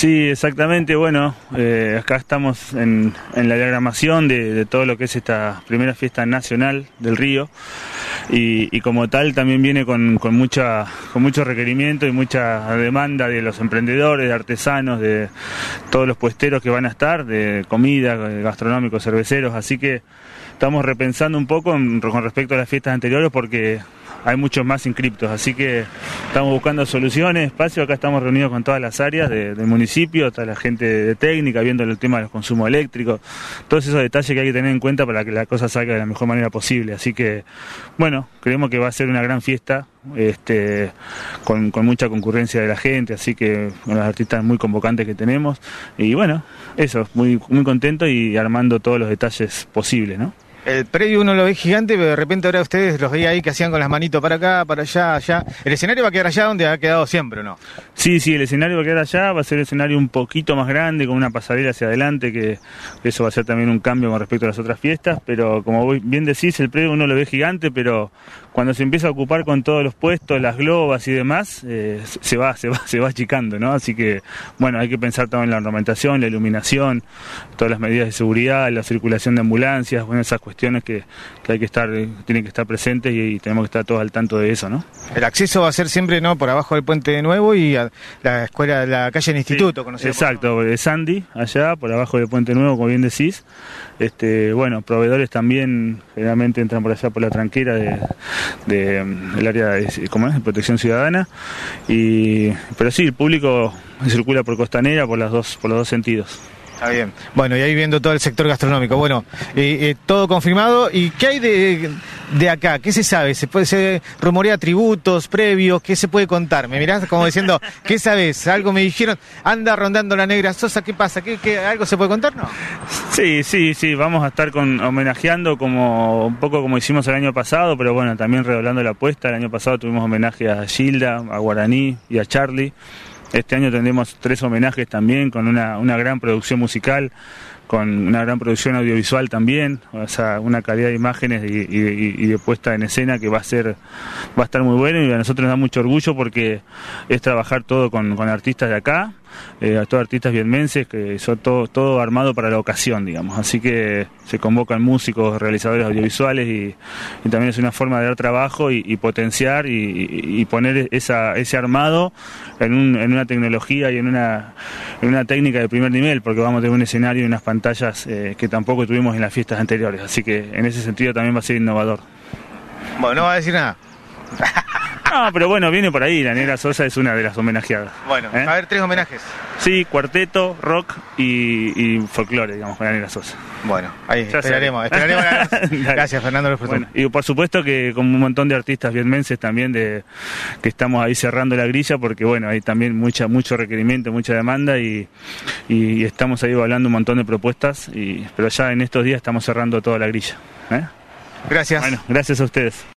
Sí, exactamente. Bueno, acá estamos en la diagramación de todo lo que es esta primera fiesta nacional del río y como tal también viene con mucho requerimiento y mucha demanda de los emprendedores, de artesanos, de todos los puesteros que van a estar, de comida, gastronómicos, cerveceros, así que estamos repensando un poco con respecto a las fiestas anteriores porque hay muchos más inscriptos, así que estamos buscando soluciones, espacio. Acá estamos reunidos con todas las áreas del municipio, toda la gente de técnica, viendo el tema de los consumos eléctricos, todos esos detalles que hay que tener en cuenta para que la cosa salga de la mejor manera posible. Así que, bueno, creemos que va a ser una gran fiesta, con mucha concurrencia de la gente, así que con los artistas muy convocantes que tenemos. Y bueno, eso, muy contento y armando todos los detalles posibles, ¿no? El predio uno lo ve gigante, pero de repente ahora ustedes los veía ahí que hacían con las manitos para acá, para allá, allá. ¿El escenario va a quedar allá donde ha quedado siempre, no? Sí, el escenario va a quedar allá, va a ser el escenario un poquito más grande, con una pasarela hacia adelante, que eso va a ser también un cambio con respecto a las otras fiestas, pero como bien decís, el predio uno lo ve gigante, pero cuando se empieza a ocupar con todos los puestos, las globas y demás, se va achicando, ¿no? Así que, bueno, hay que pensar también en la ornamentación, la iluminación, todas las medidas de seguridad, la circulación de ambulancias, bueno, esas cuestiones que hay que estar, tienen que estar presentes y tenemos que estar todos al tanto de eso, ¿no? El acceso va a ser siempre, ¿no?, por abajo del Puente de Nuevo y a la escuela, la calle del Instituto, sí, conocida. Exacto, de Sandy, allá, por abajo del Puente Nuevo, como bien decís. Bueno, proveedores también generalmente entran por allá por la tranquera del área de, ¿cómo es?, de protección ciudadana. Pero sí, el público circula por Costanera por los dos sentidos. Está bien. Bueno, y ahí viendo todo el sector gastronómico. Bueno, todo confirmado. ¿Y qué hay de acá? ¿Qué se sabe? ¿Se rumorea tributos previos? ¿Qué se puede contar? ¿Me mirás como diciendo, qué sabes? Algo me dijeron, anda rondando la Negra Sosa, ¿qué pasa? ¿Qué algo se puede contar? ¿No? Sí, vamos a estar homenajeando un poco como hicimos el año pasado, pero bueno, también redoblando la apuesta. El año pasado tuvimos homenaje a Gilda, a Guaraní y a Charlie. Este año tendremos 3 homenajes también, con una gran producción musical, con una gran producción audiovisual también, o sea, una calidad de imágenes y de puesta en escena que va a estar muy bueno, y a nosotros nos da mucho orgullo porque es trabajar todo con artistas de acá, todos artistas vienmenses, que son todo armado para la ocasión, digamos. Así que se convocan músicos, realizadores audiovisuales y también es una forma de dar trabajo y potenciar y poner ese armado en una tecnología y en una técnica de primer nivel, porque vamos a tener un escenario y unas pantallas que tampoco tuvimos en las fiestas anteriores. Así que en ese sentido también va a ser innovador. Bueno, no va a decir nada. No, pero bueno, viene por ahí, la Negra Sosa es una de las homenajeadas. Bueno, va a haber 3 homenajes. Sí, cuarteto, rock y folclore, digamos, con la Negra Sosa. Bueno, ahí esperaremos. Gracias, Fernando. Bueno, y por supuesto que con un montón de artistas vienmenses también que estamos ahí cerrando la grilla, porque bueno, hay también mucho requerimiento, mucha demanda y estamos ahí evaluando un montón de propuestas, pero ya en estos días estamos cerrando toda la grilla. Gracias. Bueno, gracias a ustedes.